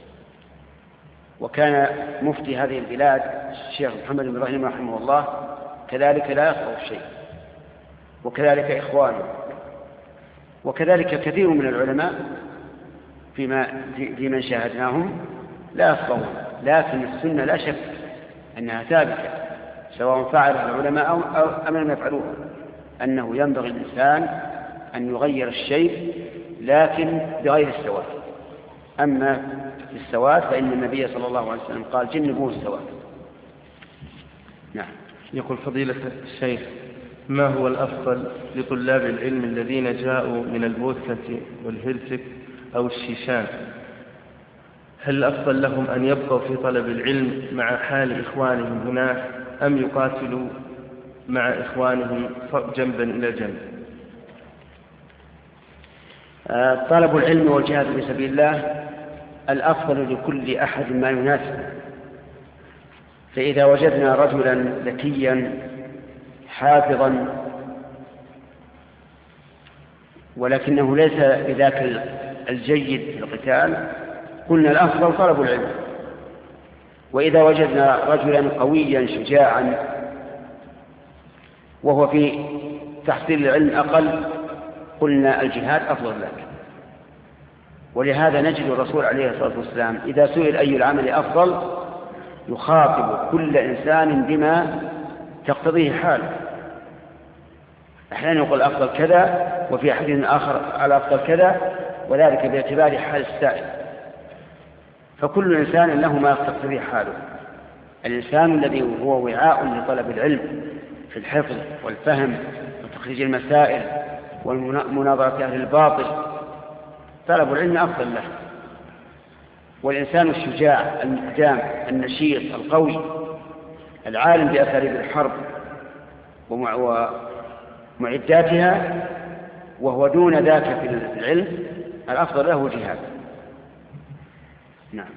وكان مفتي هذه البلاد الشيخ محمد بن إبراهيم رحمه الله كذلك لا يصفع شيء، وكذلك إخوانه، وكذلك كثير من العلماء فيما في من شاهدناهم لا يصفعون. لكن السنة لا شك أنها ثابتة سواء فعل العلماء أو أم لم يفعلوها، أنه ينبغي الإنسان أن يغير الشيء لكن بغير السواد. أما السواد فإن النبي صلى الله عليه وسلم قال: جنبوه السواد. نعم. يقول فضيلة الشيخ: ما هو الأفضل لطلاب العلم الذين جاءوا من البوسنة والهرسك أو الشيشان؟ هل الأفضل لهم أن يبقوا في طلب العلم مع حال إخوانهم هناك، أم يقاتلوا مع إخوانهم جنبا إلى جنب؟ طلب العلم والجهاد في سبيل الله الأفضل لكل أحد ما يناسب. فإذا وجدنا رجلا ذكيا حافظا ولكنه ليس بذاك الجيد في القتال قلنا الأفضل طلب العلم. وإذا وجدنا رجلا قويا شجاعا وهو في تحصيل العلم أقل قلنا الجهاد أفضل لك. ولهذا نجد الرسول عليه الصلاة والسلام إذا سئل أي العمل أفضل يخاطب كل إنسان بما تقتضيه حاله. أحيانا يقول أفضل كذا، وفي حديث آخر على أفضل كذا، وذلك باعتبار حال السائل. فكل إنسان له ما تقتضيه حاله. الإنسان الذي هو وعاء لطلب العلم في الحفظ والفهم وتخريج المسائل والمناظرة أهل الباطل طلب العلم أفضل له. والإنسان الشجاع المقدام النشيط القوي العالم بأساليب الحرب ومعداتها وهو دون ذاك في العلم الأفضل له جهاد. نعم.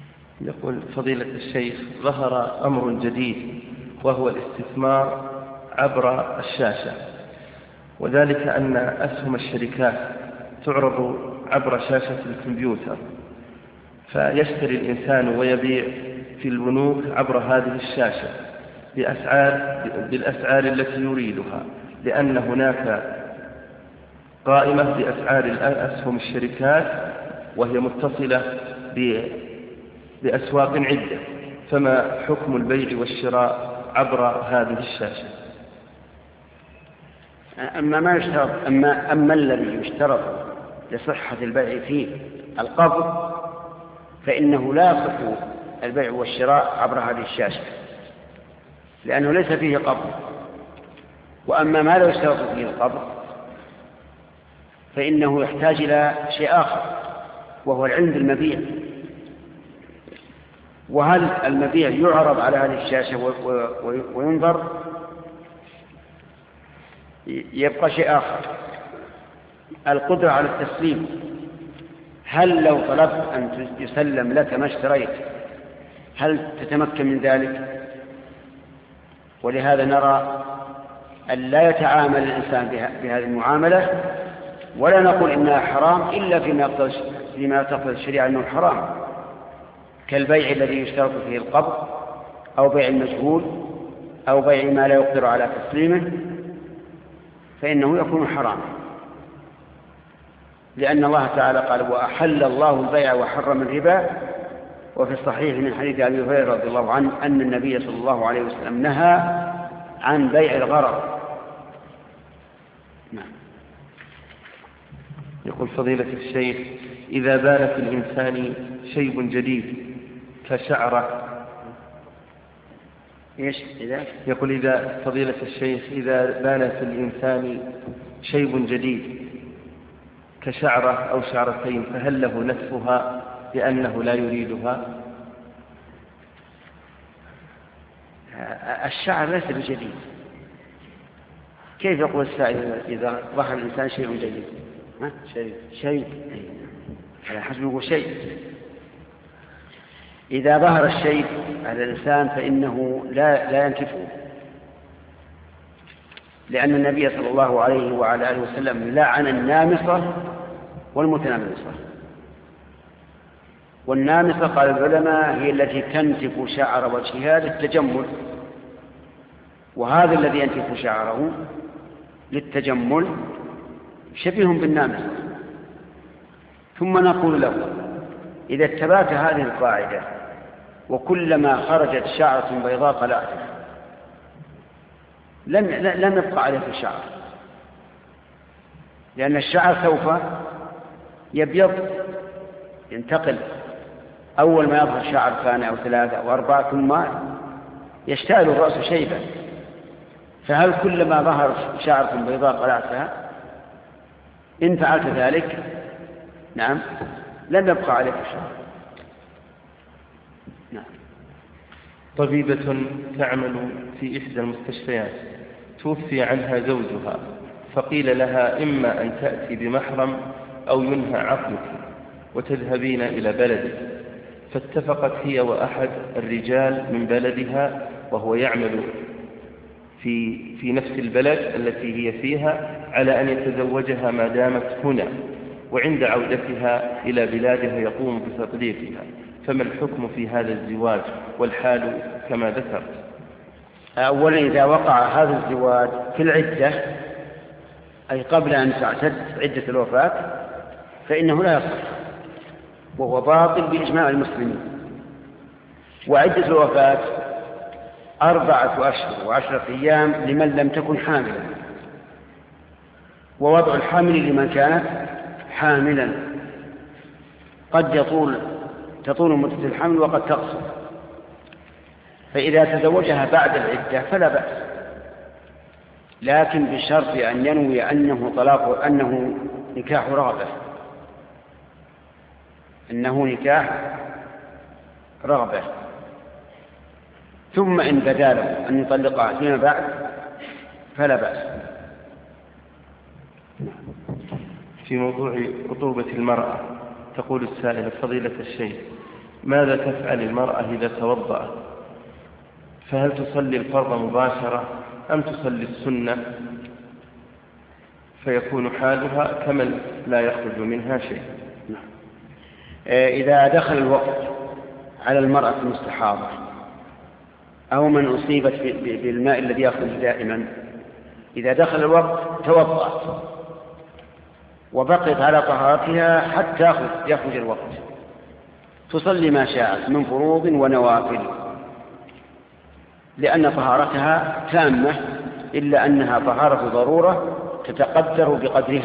يقول فضيلة الشيخ: ظهر أمر جديد وهو الاستثمار عبر الشاشة، وذلك أن أسهم الشركات تعرض عبر شاشة الكمبيوتر، فيشتري الإنسان ويبيع في البنوك عبر هذه الشاشة بأسعار بالأسعار التي يريدها، لأن هناك قائمة بأسعار أسهم الشركات وهي متصلة بأسواق عدة. فما حكم البيع والشراء عبر هذه الشاشة؟ أما ما يشترط أما أما الذي يشترط لصحة البيع فيه القبض، فإنه لا يصح البيع والشراء عبر هذه الشاشة، لأنه ليس فيه قبض. وأما ما لا يشترط فيه القبض فإنه يحتاج إلى شيء آخر، وهو العلم بالمبيع. وهل المبيع يعرض على هذه الشاشة وينظر؟ يبقى شيء آخر، القدرة على التسليم. هل لو طلبت أن يسلم لك ما اشتريت هل تتمكن من ذلك؟ ولهذا نرى أن لا يتعامل الإنسان بهذه المعاملة، ولا نقول إنها حرام إلا فيما تقتضي الشريعة أنه حرام، كالبيع الذي يشترط فيه القبض، أو بيع المجهول، أو بيع ما لا يقدر على تسليمه، فإنه يكون حراما، لأن الله تعالى قال: وأحل الله البيع وحرم الربا. وفي الصحيح من حديث أبي هريرة رضي الله عنه أن النبي صلى الله عليه وسلم نهى عن بيع الغرر. نعم. يقول فضيلة الشيخ: إذا بان في الإنسان شيب جديد كشعرة، إيش إذا؟ يقول إذا فضيلة الشيخ إذا بان في الإنسان شيب جديد كشعرة أو شعرتين، فهل له نتفها لأنه لا يريدها؟ الشعر ليس بجديد. كيف يقول السائل إذا ظهر الإنسان شيء جديد؟ ها؟ شيء شيء على حسب يقول شيء. إذا ظهر الشيء على الإنسان فإنه لا لا ينتفه، لأن النبي صلى الله عليه وعلى آله وسلم لعن النامصة والمتنمصة. والنامصة قال العلماء هي التي تنتف شعر وجهها للتجمل، وهذا الذي ينتف شعره للتجمل شبيه بالنامصة. ثم نقول له: إذا اتبعت هذه القاعدة وكلما خرجت شعرة بيضاء قلعتها، لم لم يبقى عليه شعر، لأن الشعر سوف يبيض، ينتقل. أول ما يظهر شعر ثاني أو ثلاثة أو أربعة ثم يشتعل الرأس شيبا، فهل كلما ظهر شعرة بيضاء قلعتها؟ إن فعلت ذلك نعم لم يبقى عليك شعر. نعم. طبيبة تعمل في إحدى المستشفيات توفي عنها زوجها، فقيل لها: إما أن تأتي بمحرم أو ينهى عقلك وتذهبين إلى بلدك. فاتفقت هي وأحد الرجال من بلدها وهو يعمل في في نفس البلد التي هي فيها على أن يتزوجها ما دامت هنا، وعند عودتها إلى بلادها يقوم بتطليقها. فما الحكم في هذا الزواج والحال كما ذكرت؟ أولا إذا وقع هذا الزواج في العدة، أي قبل أن تعتد عدة الوفاة، فإنه لا يصح، وهو باطل بإجماع المسلمين. وعدة الوفاة أربعة أشهر وعشرة أيام لمن لم تكن حاملا، ووضع الحامل لمن كانت حاملا. قد يطول تطول مدة الحمل وقد تقصر، فإذا تزوجها بعد العدة فلا بأس، لكن بشرط أن ينوي أنه طلاق أنه نكاح رغبة أنه نكاح رغبة ثم إن بدا له أن يطلقها فيما بعد فلا بأس. في موضوع خطوبة المرأة تقول السائلة: فضيلة الشيخ، ماذا تفعل المرأة إذا توضأت؟ فهل تصلي الفرض مباشرة أم تصلي السنة فيكون حالها كمن لا يخرج منها شيء؟ إذا دخل الوقت على المرأة المستحاضة أو من أصيبت بالماء الذي يخرج دائما، إذا دخل الوقت توضأت وبقيت على طهارتها حتى يخرج الوقت، تصلي ما شاءت من فروض ونوافل، لأن طهارتها تامة، إلا أنها طهارة ضرورة تتقدر بقدرها.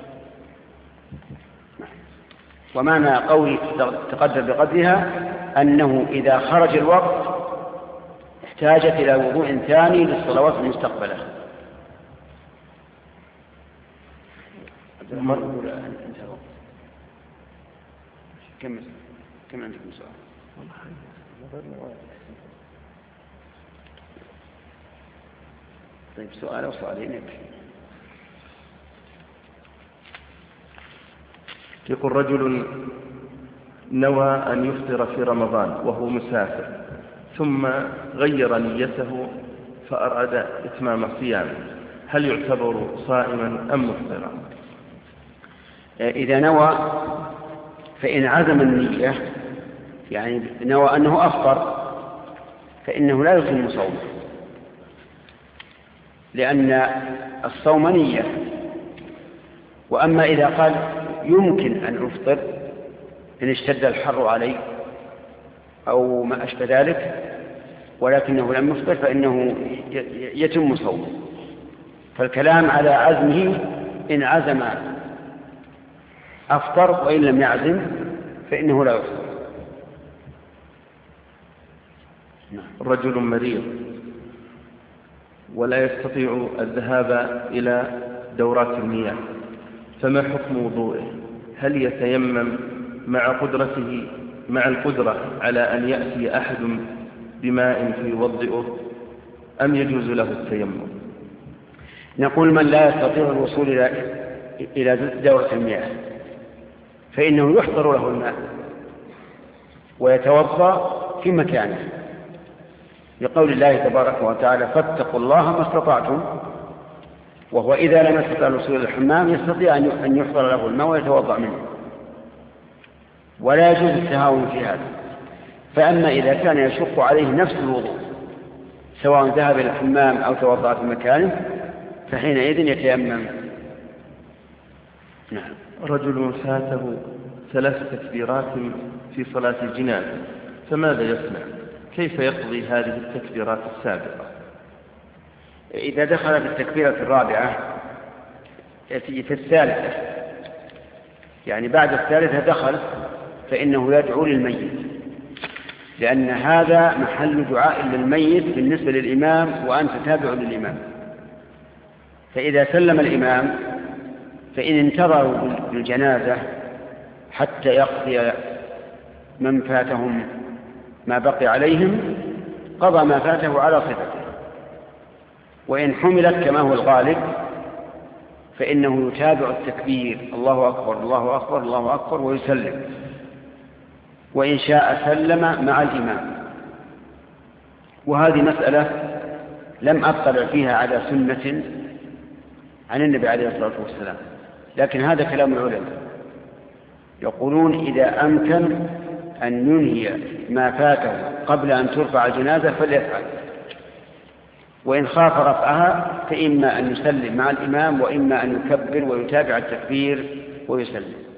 ومعنى قولي تقدر بقدرها أنه إذا خرج الوقت احتاجت إلى وضوء ثاني للصلوات المستقبلة. كم كم عندكم سؤال؟ طيب سؤال أو سؤالين يكفي. يقول رجل نوى أن يفطر في رمضان وهو مسافر، ثم غير نيته فأراد إتمام صيامه، هل يعتبر صائما أم مفطرا؟ إذا نوى فإن عزم النية، يعني نوى أنه أفطر، فإنه لا يتم صومه، لأن الصوم نية. وأما إذا قال يمكن أن أفطر إن اشتد الحر علي أو ما أشبه ذلك ولكنه لم يفطر، فإنه يتم صومه. فالكلام على عزمه، إن عزم أفطر، وإن لم يعزم فإنه لا يفطر. رجل مريض ولا يستطيع الذهاب إلى دورات المياه، فما حكم وضوءه؟ هل يتيمم مع قدرته مع القدرة على أن يأتي أحد بماء فيوضئه، أم يجوز له التيمم؟ نقول من لا يستطيع الوصول إلى إلى دورة المياه فإنه يحضر له الماء ويتوضأ في مكانه، لقول الله تبارك وتعالى فاتقوا الله ما استطعتم. وهو إذا لم يستطع الوصول إلى الحمام يستطيع أن يحضر له الماء ويتوضأ منه، ولا يجوز التهاون في هذا. فأما إذا كان يشق عليه نفس الوضوء سواء ذهب إلى الحمام أو توضأ في مكانه فحينئذ يتيمم. نعم. رجل فاته ثلاث تكبيرات في صلاة الجنازة، فماذا يصنع؟ كيف يقضي هذه التكبيرات السابقة؟ إذا دخل في التكبيرة الرابعة يأتي في الثالثة، يعني بعد الثالثة دخل، فإنه يدعو للميت، لأن هذا محل دعاء للميت بالنسبة للإمام وأنت تابع للإمام. فإذا سلم الإمام فإن انتظروا بالجنازة حتى يقضي من فاتهم ما بقي عليهم قضى ما فاته على صفته. وإن حملت كما هو الغالب فإنه يتابع التكبير الله أكبر الله أكبر الله أكبر ويسلم، وإن شاء سلم مع الإمام. وهذه مسألة لم أطلع فيها على سنة عن النبي عليه الصلاة والسلام، لكن هذا كلام العلماء يقولون إذا أمكن أن ينهي ما فاته قبل أن ترفع الجنازة فليفعل، وإن خاف رفعها فإما أن يسلم مع الإمام وإما أن يكبر ويتابع التكبير ويسلم.